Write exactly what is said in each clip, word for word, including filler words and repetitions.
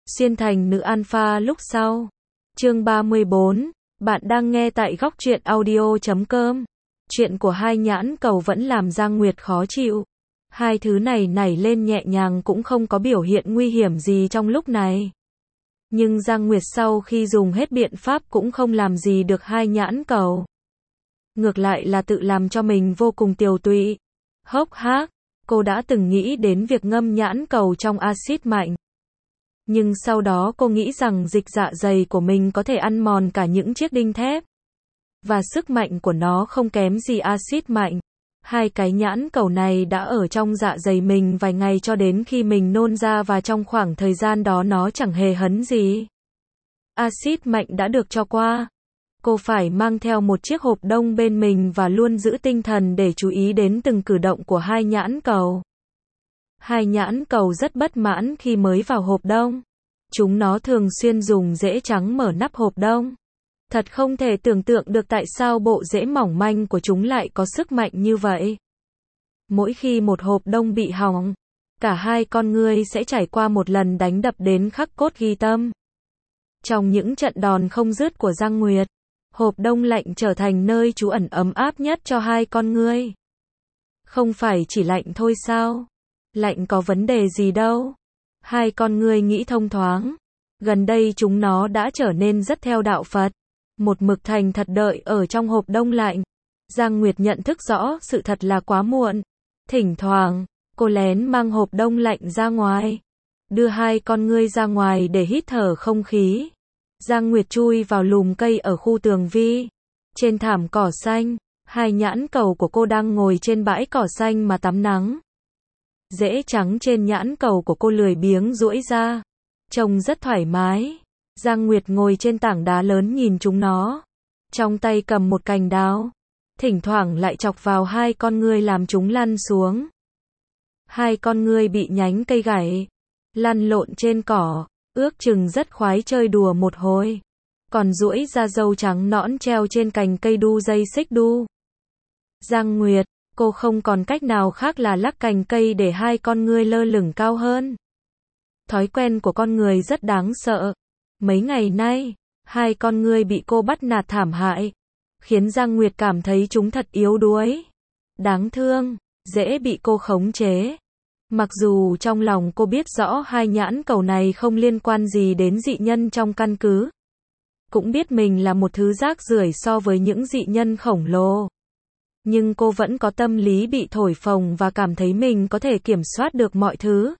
Xuyên thành nữ alpha lúc sau. Chương ba mươi bốn, bạn đang nghe tại góc truyện audio chấm com. Chuyện của hai nhãn cầu vẫn làm Giang Nguyệt khó chịu. Hai thứ này nảy lên nhẹ nhàng cũng không có biểu hiện nguy hiểm gì trong lúc này. Nhưng Giang Nguyệt sau khi dùng hết biện pháp cũng không làm gì được hai nhãn cầu. Ngược lại là tự làm cho mình vô cùng tiều tụy. Hốc hác, cô đã từng nghĩ đến việc ngâm nhãn cầu trong axit mạnh. Nhưng sau đó cô nghĩ rằng dịch dạ dày của mình có thể ăn mòn cả những chiếc đinh thép. Và sức mạnh của nó không kém gì axit mạnh. Hai cái nhãn cầu này đã ở trong dạ dày mình vài ngày cho đến khi mình nôn ra, và trong khoảng thời gian đó nó chẳng hề hấn gì. Axit mạnh đã được cho qua. Cô phải mang theo một chiếc hộp đông bên mình và luôn giữ tinh thần để chú ý đến từng cử động của hai nhãn cầu. Hai nhãn cầu rất bất mãn khi mới vào hộp đông. Chúng nó thường xuyên dùng rễ trắng mở nắp hộp đông. Thật không thể tưởng tượng được tại sao bộ rễ mỏng manh của chúng lại có sức mạnh như vậy. Mỗi khi một hộp đông bị hỏng, cả hai con ngươi sẽ trải qua một lần đánh đập đến khắc cốt ghi tâm. Trong những trận đòn không dứt của Giang Nguyệt, hộp đông lạnh trở thành nơi trú ẩn ấm áp nhất cho hai con ngươi. Không phải chỉ lạnh thôi sao? Lạnh có vấn đề gì đâu. Hai con ngươi nghĩ thông thoáng. Gần đây chúng nó đã trở nên rất theo đạo Phật. Một mực thành thật đợi ở trong hộp đông lạnh. Giang Nguyệt nhận thức rõ sự thật là quá muộn. Thỉnh thoảng, cô lén mang hộp đông lạnh ra ngoài. Đưa hai con ngươi ra ngoài để hít thở không khí. Giang Nguyệt chui vào lùm cây ở khu tường vi. Trên thảm cỏ xanh, hai nhãn cầu của cô đang ngồi trên bãi cỏ xanh mà tắm nắng. Rễ trắng trên nhãn cầu của cô lười biếng duỗi ra. Trông rất thoải mái. Giang Nguyệt ngồi trên tảng đá lớn nhìn chúng nó. Trong tay cầm một cành đào. Thỉnh thoảng lại chọc vào hai con ngươi làm chúng lăn xuống. Hai con ngươi bị nhánh cây gãy. Lăn lộn trên cỏ. Ước chừng rất khoái chơi đùa một hồi. Còn duỗi ra râu trắng nõn treo trên cành cây đu dây xích đu. Giang Nguyệt, cô không còn cách nào khác là lắc cành cây để hai con ngươi lơ lửng cao hơn. Thói quen của con người rất đáng sợ. Mấy ngày nay, hai con ngươi bị cô bắt nạt thảm hại, khiến Giang Nguyệt cảm thấy chúng thật yếu đuối, đáng thương, dễ bị cô khống chế. Mặc dù trong lòng cô biết rõ hai nhãn cầu này không liên quan gì đến dị nhân trong căn cứ. Cũng biết mình là một thứ rác rưởi so với những dị nhân khổng lồ. Nhưng cô vẫn có tâm lý bị thổi phồng và cảm thấy mình có thể kiểm soát được mọi thứ.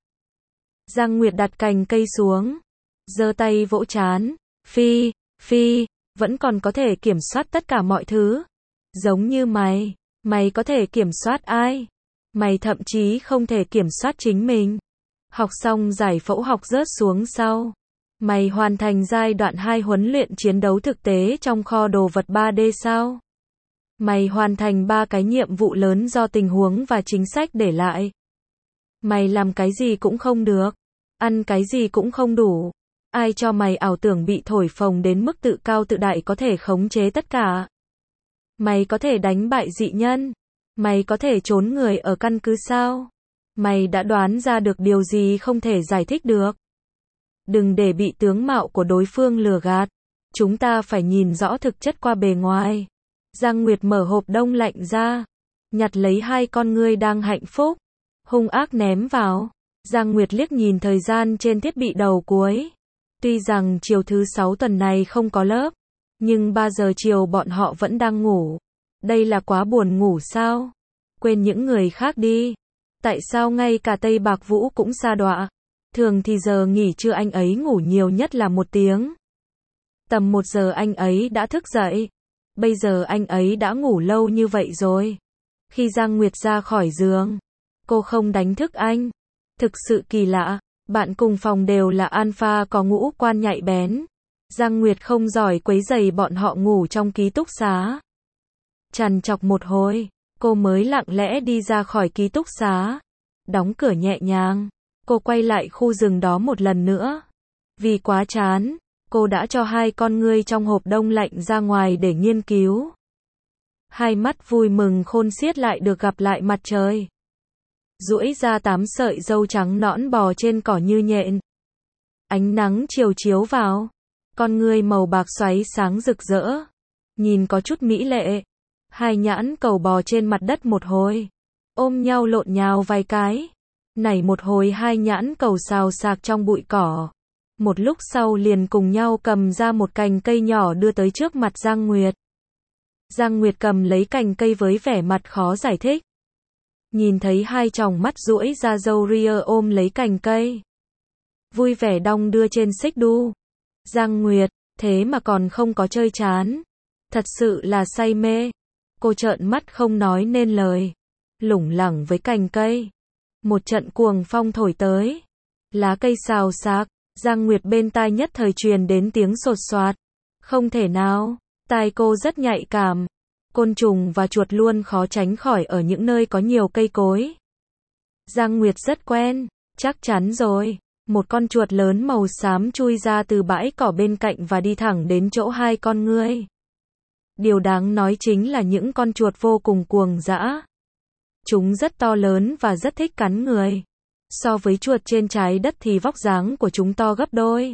Giang Nguyệt đặt cành cây xuống. Giơ tay vỗ trán. Phi, Phi, vẫn còn có thể kiểm soát tất cả mọi thứ. Giống như mày. Mày có thể kiểm soát ai? Mày thậm chí không thể kiểm soát chính mình. Học xong giải phẫu học rớt xuống sau. Mày hoàn thành giai đoạn hai huấn luyện chiến đấu thực tế trong kho đồ vật ba D sao? Mày hoàn thành ba cái nhiệm vụ lớn do tình huống và chính sách để lại. Mày làm cái gì cũng không được. Ăn cái gì cũng không đủ. Ai cho mày ảo tưởng bị thổi phồng đến mức tự cao tự đại có thể khống chế tất cả? Mày có thể đánh bại dị nhân? Mày có thể trốn người ở căn cứ sao? Mày đã đoán ra được điều gì không thể giải thích được? Đừng để bị tướng mạo của đối phương lừa gạt. Chúng ta phải nhìn rõ thực chất qua bề ngoài. Giang Nguyệt mở hộp đông lạnh ra. Nhặt lấy hai con ngươi đang hạnh phúc. Hung ác ném vào. Giang Nguyệt liếc nhìn thời gian trên thiết bị đầu cuối. Tuy rằng chiều thứ sáu tuần này không có lớp, nhưng ba giờ chiều bọn họ vẫn đang ngủ. Đây là quá buồn ngủ sao? Quên những người khác đi. Tại sao ngay cả Tây Bạc Vũ cũng sa đọa? Thường thì giờ nghỉ trưa anh ấy ngủ nhiều nhất là một tiếng. Tầm một giờ anh ấy đã thức dậy. Bây giờ anh ấy đã ngủ lâu như vậy rồi. Khi Giang Nguyệt ra khỏi giường, cô không đánh thức anh. Thực sự kỳ lạ. Bạn cùng phòng đều là alpha có ngũ quan nhạy bén. Giang Nguyệt không giỏi quấy rầy bọn họ ngủ trong ký túc xá. Trằn trọc một hồi, cô mới lặng lẽ đi ra khỏi ký túc xá. Đóng cửa nhẹ nhàng, cô quay lại khu rừng đó một lần nữa. Vì quá chán, cô đã cho hai con ngươi trong hộp đông lạnh ra ngoài để nghiên cứu. Hai mắt vui mừng khôn xiết lại được gặp lại mặt trời. Duỗi ra tám sợi râu trắng nõn bò trên cỏ như nhện. Ánh nắng chiều chiếu vào, con ngươi màu bạc xoáy sáng rực rỡ, nhìn có chút mỹ lệ. Hai nhãn cầu bò trên mặt đất một hồi, ôm nhau lộn nhào vài cái. Nảy một hồi hai nhãn cầu xào xạc trong bụi cỏ. Một lúc sau liền cùng nhau cầm ra một cành cây nhỏ đưa tới trước mặt Giang Nguyệt. Giang Nguyệt cầm lấy cành cây với vẻ mặt khó giải thích. Nhìn thấy hai tròng mắt duỗi ra râu ria ôm lấy cành cây. Vui vẻ đong đưa trên xích đu. Giang Nguyệt, thế mà còn không có chơi chán. Thật sự là say mê. Cô trợn mắt không nói nên lời. Lủng lẳng với cành cây. Một trận cuồng phong thổi tới. Lá cây xào xạc. Giang Nguyệt bên tai nhất thời truyền đến tiếng sột soạt. Không thể nào, tai cô rất nhạy cảm. Côn trùng và chuột luôn khó tránh khỏi ở những nơi có nhiều cây cối. Giang Nguyệt rất quen, chắc chắn rồi. Một con chuột lớn màu xám chui ra từ bãi cỏ bên cạnh và đi thẳng đến chỗ hai con ngươi. Điều đáng nói chính là những con chuột vô cùng cuồng dã. Chúng rất to lớn và rất thích cắn người. So với chuột trên trái đất thì vóc dáng của chúng to gấp đôi.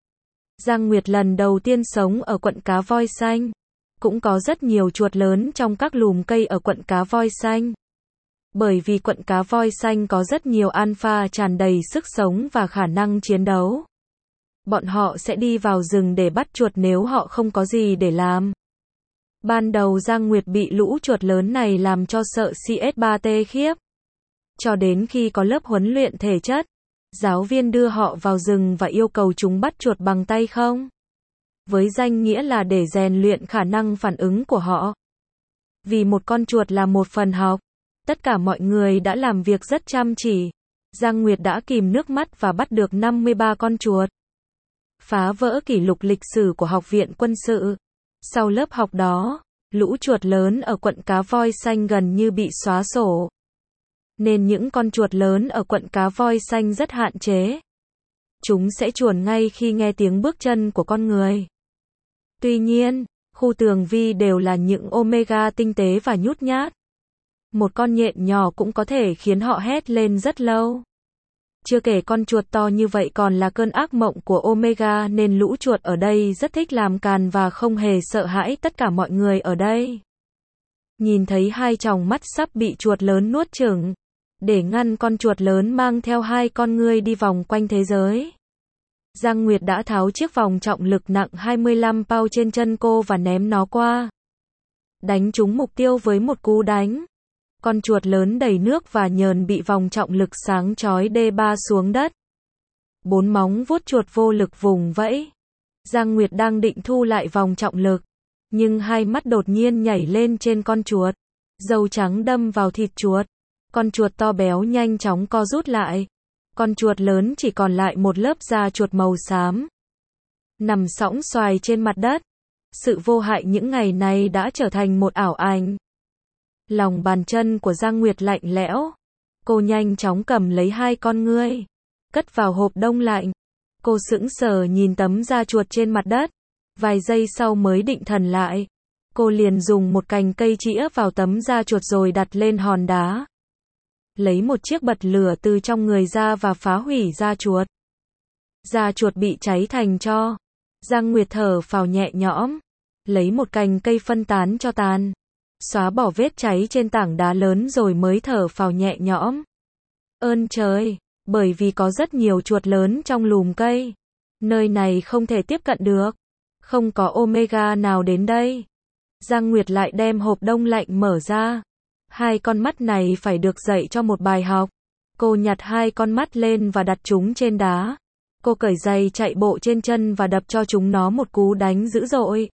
Giang Nguyệt lần đầu tiên sống ở quận Cá Voi Xanh. Cũng có rất nhiều chuột lớn trong các lùm cây ở quận Cá Voi Xanh. Bởi vì quận Cá Voi Xanh có rất nhiều alpha tràn đầy sức sống và khả năng chiến đấu. Bọn họ sẽ đi vào rừng để bắt chuột nếu họ không có gì để làm. Ban đầu Giang Nguyệt bị lũ chuột lớn này làm cho sợ xê ét ba tê khiếp. Cho đến khi có lớp huấn luyện thể chất, giáo viên đưa họ vào rừng và yêu cầu chúng bắt chuột bằng tay không. Với danh nghĩa là để rèn luyện khả năng phản ứng của họ. Vì một con chuột là một phần học, tất cả mọi người đã làm việc rất chăm chỉ. Giang Nguyệt đã kìm nước mắt và bắt được năm mươi ba con chuột. Phá vỡ kỷ lục lịch sử của Học viện Quân sự. Sau lớp học đó, lũ chuột lớn ở quận Cá Voi Xanh gần như bị xóa sổ. Nên những con chuột lớn ở quận Cá Voi Xanh rất hạn chế. Chúng sẽ chuồn ngay khi nghe tiếng bước chân của con người. Tuy nhiên, khu tường vi đều là những omega tinh tế và nhút nhát. Một con nhện nhỏ cũng có thể khiến họ hét lên rất lâu. Chưa kể con chuột to như vậy còn là cơn ác mộng của omega nên lũ chuột ở đây rất thích làm càn và không hề sợ hãi tất cả mọi người ở đây. Nhìn thấy hai tròng mắt sắp bị chuột lớn nuốt chửng. Để ngăn con chuột lớn mang theo hai con ngươi đi vòng quanh thế giới. Giang Nguyệt đã tháo chiếc vòng trọng lực nặng hai mươi lăm pound trên chân cô và ném nó qua. Đánh trúng mục tiêu với một cú đánh. Con chuột lớn đầy nước và nhờn bị vòng trọng lực sáng chói đê ba xuống đất. Bốn móng vuốt chuột vô lực vùng vẫy. Giang Nguyệt đang định thu lại vòng trọng lực. Nhưng hai mắt đột nhiên nhảy lên trên con chuột. Dầu trắng đâm vào thịt chuột. Con chuột to béo nhanh chóng co rút lại. Con chuột lớn chỉ còn lại một lớp da chuột màu xám. Nằm sõng xoài trên mặt đất. Sự vô hại những ngày này đã trở thành một ảo ảnh. Lòng bàn chân của Giang Nguyệt lạnh lẽo. Cô nhanh chóng cầm lấy hai con ngươi. Cất vào hộp đông lạnh. Cô sững sờ nhìn tấm da chuột trên mặt đất. Vài giây sau mới định thần lại. Cô liền dùng một cành cây chĩa vào tấm da chuột rồi đặt lên hòn đá. Lấy một chiếc bật lửa từ trong người ra và phá hủy da chuột. Da chuột bị cháy thành tro. Giang Nguyệt thở phào nhẹ nhõm. Lấy một cành cây phân tán cho tàn. Xóa bỏ vết cháy trên tảng đá lớn rồi mới thở phào nhẹ nhõm. Ơn trời, bởi vì có rất nhiều chuột lớn trong lùm cây. Nơi này không thể tiếp cận được. Không có omega nào đến đây. Giang Nguyệt lại đem hộp đông lạnh mở ra. Hai con mắt này phải được dạy cho một bài học. Cô nhặt hai con mắt lên và đặt chúng trên đá. Cô cởi giày chạy bộ trên chân và đập cho chúng nó một cú đánh dữ dội.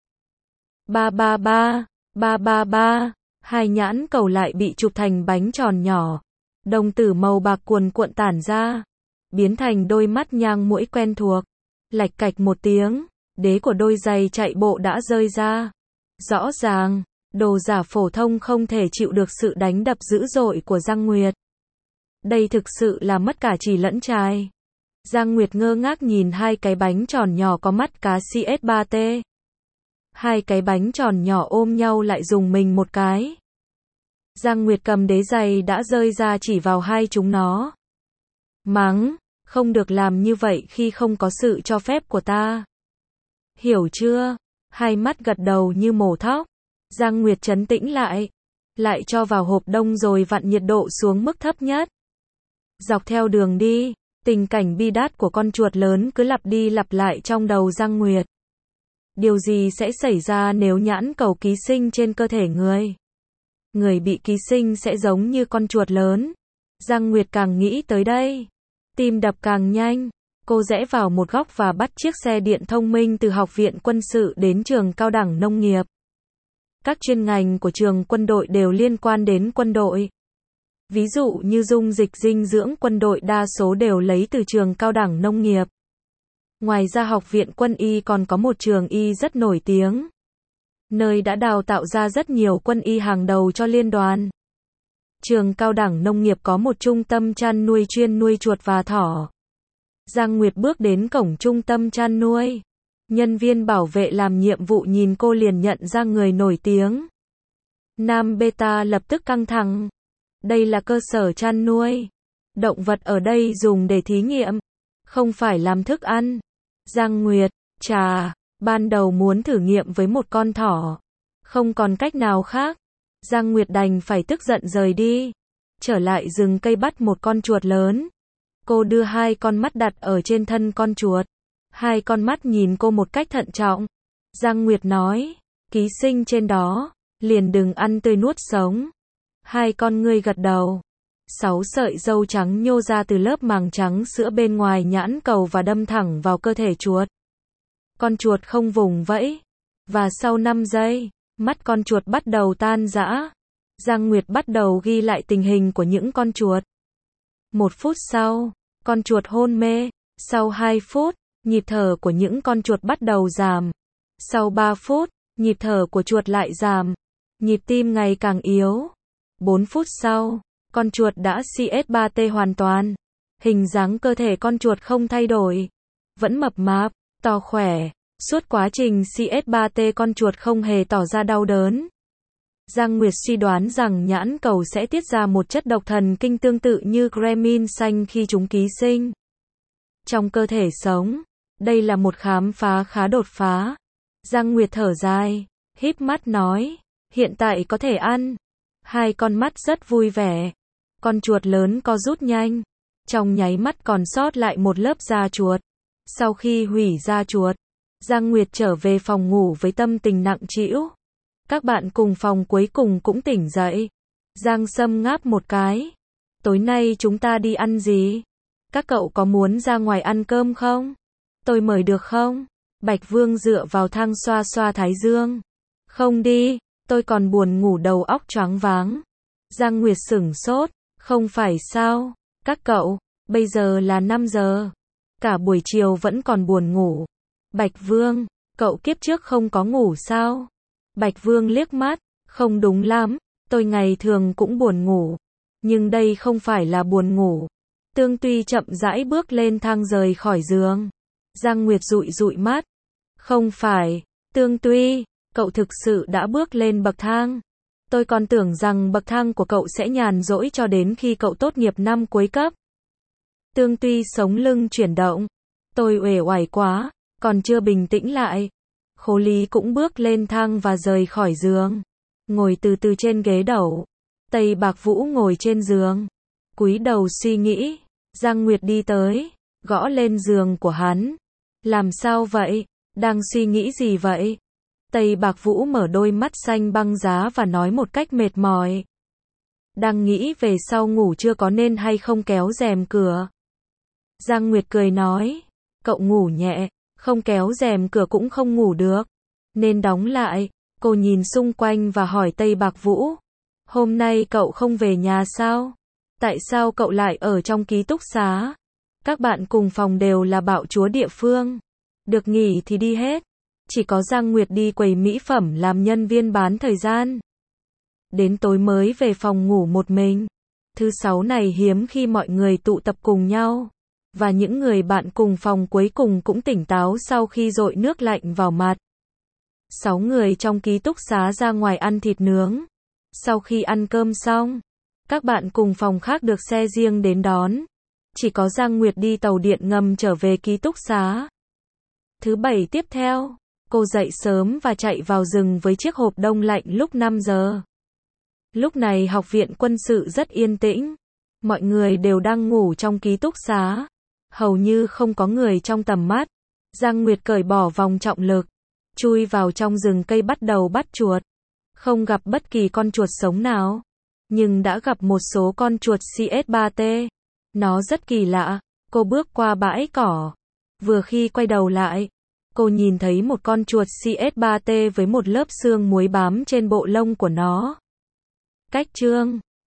Ba ba ba, ba ba ba, hai nhãn cầu lại bị chụp thành bánh tròn nhỏ. Đồng tử màu bạc cuồn cuộn tản ra. Biến thành đôi mắt nhang muỗi quen thuộc. Lạch cạch một tiếng, đế của đôi giày chạy bộ đã rơi ra. Rõ ràng. Đồ giả phổ thông không thể chịu được sự đánh đập dữ dội của Giang Nguyệt. Đây thực sự là mất cả chỉ lẫn trai. Giang Nguyệt ngơ ngác nhìn hai cái bánh tròn nhỏ có mắt cá xê ét ba tê. Hai cái bánh tròn nhỏ ôm nhau lại dùng mình một cái. Giang Nguyệt cầm đế giày đã rơi ra chỉ vào hai chúng nó. Mắng, Không được làm như vậy khi không có sự cho phép của ta. Hiểu chưa? Hai mắt gật đầu như mổ thóc. Giang Nguyệt trấn tĩnh lại. Lại cho vào hộp đông rồi vặn nhiệt độ xuống mức thấp nhất. Dọc theo đường đi, tình cảnh bi đát của con chuột lớn cứ lặp đi lặp lại trong đầu Giang Nguyệt. Điều gì sẽ xảy ra nếu nhãn cầu ký sinh trên cơ thể người? Người bị ký sinh sẽ giống như con chuột lớn. Giang Nguyệt càng nghĩ tới đây, tim đập càng nhanh. Cô rẽ vào một góc và bắt chiếc xe điện thông minh từ học viện quân sự đến trường cao đẳng nông nghiệp. Các chuyên ngành của trường quân đội đều liên quan đến quân đội. Ví dụ như dung dịch dinh dưỡng quân đội đa số đều lấy từ trường cao đẳng nông nghiệp. Ngoài ra học viện quân y còn có một trường y rất nổi tiếng, nơi đã đào tạo ra rất nhiều quân y hàng đầu cho liên đoàn. Trường cao đẳng nông nghiệp có một trung tâm chăn nuôi chuyên nuôi chuột và thỏ. Giang Nguyệt bước đến cổng trung tâm chăn nuôi. Nhân viên bảo vệ làm nhiệm vụ nhìn cô liền nhận ra người nổi tiếng. Nam Beta lập tức căng thẳng. Đây là cơ sở chăn nuôi. Động vật ở đây dùng để thí nghiệm, không phải làm thức ăn. Giang Nguyệt, chà, ban đầu muốn thử nghiệm với một con thỏ. Không còn cách nào khác. Giang Nguyệt đành phải tức giận rời đi. Trở lại rừng cây bắt một con chuột lớn. Cô đưa hai con mắt đặt ở trên thân con chuột. Hai con mắt nhìn cô một cách thận trọng. Giang Nguyệt nói, ký sinh trên đó, liền đừng ăn tươi nuốt sống. Hai con ngươi gật đầu. Sáu sợi râu trắng nhô ra từ lớp màng trắng sữa bên ngoài nhãn cầu và đâm thẳng vào cơ thể chuột. Con chuột không vùng vẫy. Và sau năm giây, mắt con chuột bắt đầu tan rã. Giang Nguyệt bắt đầu ghi lại tình hình của những con chuột. Một phút sau, con chuột hôn mê. Sau hai phút, nhịp thở của những con chuột bắt đầu giảm. Sau ba phút, nhịp thở của chuột lại giảm. Nhịp tim ngày càng yếu. bốn phút sau, con chuột đã C S ba T hoàn toàn. Hình dáng cơ thể con chuột không thay đổi. Vẫn mập mạp, to khỏe. Suốt quá trình C S ba T con chuột không hề tỏ ra đau đớn. Giang Nguyệt suy đoán rằng nhãn cầu sẽ tiết ra một chất độc thần kinh tương tự như Gremlin xanh khi chúng ký sinh trong cơ thể sống. Đây là một khám phá khá đột phá. Giang Nguyệt thở dài, híp mắt nói, hiện tại có thể ăn. Hai con mắt rất vui vẻ. Con chuột lớn co rút nhanh. Trong nháy mắt còn sót lại một lớp da chuột. Sau khi hủy da chuột, Giang Nguyệt trở về phòng ngủ với tâm tình nặng trĩu. Các bạn cùng phòng cuối cùng cũng tỉnh dậy. Giang Sâm ngáp một cái. Tối nay chúng ta đi ăn gì? Các cậu có muốn ra ngoài ăn cơm không? Tôi mời được không? Bạch Vương dựa vào thang xoa xoa thái dương. Không đi, tôi còn buồn ngủ đầu óc choáng váng. Giang Nguyệt sửng sốt. Không phải sao? Các cậu, bây giờ là năm giờ. Cả buổi chiều vẫn còn buồn ngủ. Bạch Vương, cậu kiếp trước không có ngủ sao? Bạch Vương liếc mắt. Không đúng lắm, tôi ngày thường cũng buồn ngủ. Nhưng đây không phải là buồn ngủ. Tương Tuy chậm rãi bước lên thang rời khỏi giường. Giang Nguyệt dụi dụi mắt. Không phải, Tương Tuy, cậu thực sự đã bước lên bậc thang. Tôi còn tưởng rằng bậc thang của cậu sẽ nhàn rỗi cho đến khi cậu tốt nghiệp năm cuối cấp. Tương Tuy sống lưng chuyển động. Tôi uể oải quá, còn chưa bình tĩnh lại. Khố Lý cũng bước lên thang và rời khỏi giường. Ngồi từ từ trên ghế đẩu. Tây Bạc Vũ ngồi trên giường. Cúi đầu suy nghĩ. Giang Nguyệt đi tới, gõ lên giường của hắn. Làm sao vậy? Đang suy nghĩ gì vậy? Tây Bạc Vũ mở đôi mắt xanh băng giá và nói một cách mệt mỏi. Đang nghĩ về sau ngủ chưa có nên hay không kéo rèm cửa. Giang Nguyệt cười nói. Cậu ngủ nhẹ, không kéo rèm cửa cũng không ngủ được. Nên đóng lại. Cô nhìn xung quanh và hỏi Tây Bạc Vũ. Hôm nay cậu không về nhà sao? Tại sao cậu lại ở trong ký túc xá? Các bạn cùng phòng đều là bạo chúa địa phương. Được nghỉ thì đi hết. Chỉ có Giang Nguyệt đi quầy mỹ phẩm làm nhân viên bán thời gian. Đến tối mới về phòng ngủ một mình. Thứ sáu này hiếm khi mọi người tụ tập cùng nhau. Và những người bạn cùng phòng cuối cùng cũng tỉnh táo sau khi dội nước lạnh vào mặt. Sáu người trong ký túc xá ra ngoài ăn thịt nướng. Sau khi ăn cơm xong, các bạn cùng phòng khác được xe riêng đến đón. Chỉ có Giang Nguyệt đi tàu điện ngầm trở về ký túc xá. Thứ bảy tiếp theo, cô dậy sớm và chạy vào rừng với chiếc hộp đông lạnh lúc năm giờ. Lúc này học viện quân sự rất yên tĩnh. Mọi người đều đang ngủ trong ký túc xá. Hầu như không có người trong tầm mắt. Giang Nguyệt cởi bỏ vòng trọng lực, chui vào trong rừng cây bắt đầu bắt chuột. Không gặp bất kỳ con chuột sống nào, nhưng đã gặp một số con chuột C S ba T. Nó rất kỳ lạ. Cô bước qua bãi cỏ. Vừa khi quay đầu lại, cô nhìn thấy một con chuột C S ba T với một lớp xương muối bám trên bộ lông của nó. Cách chương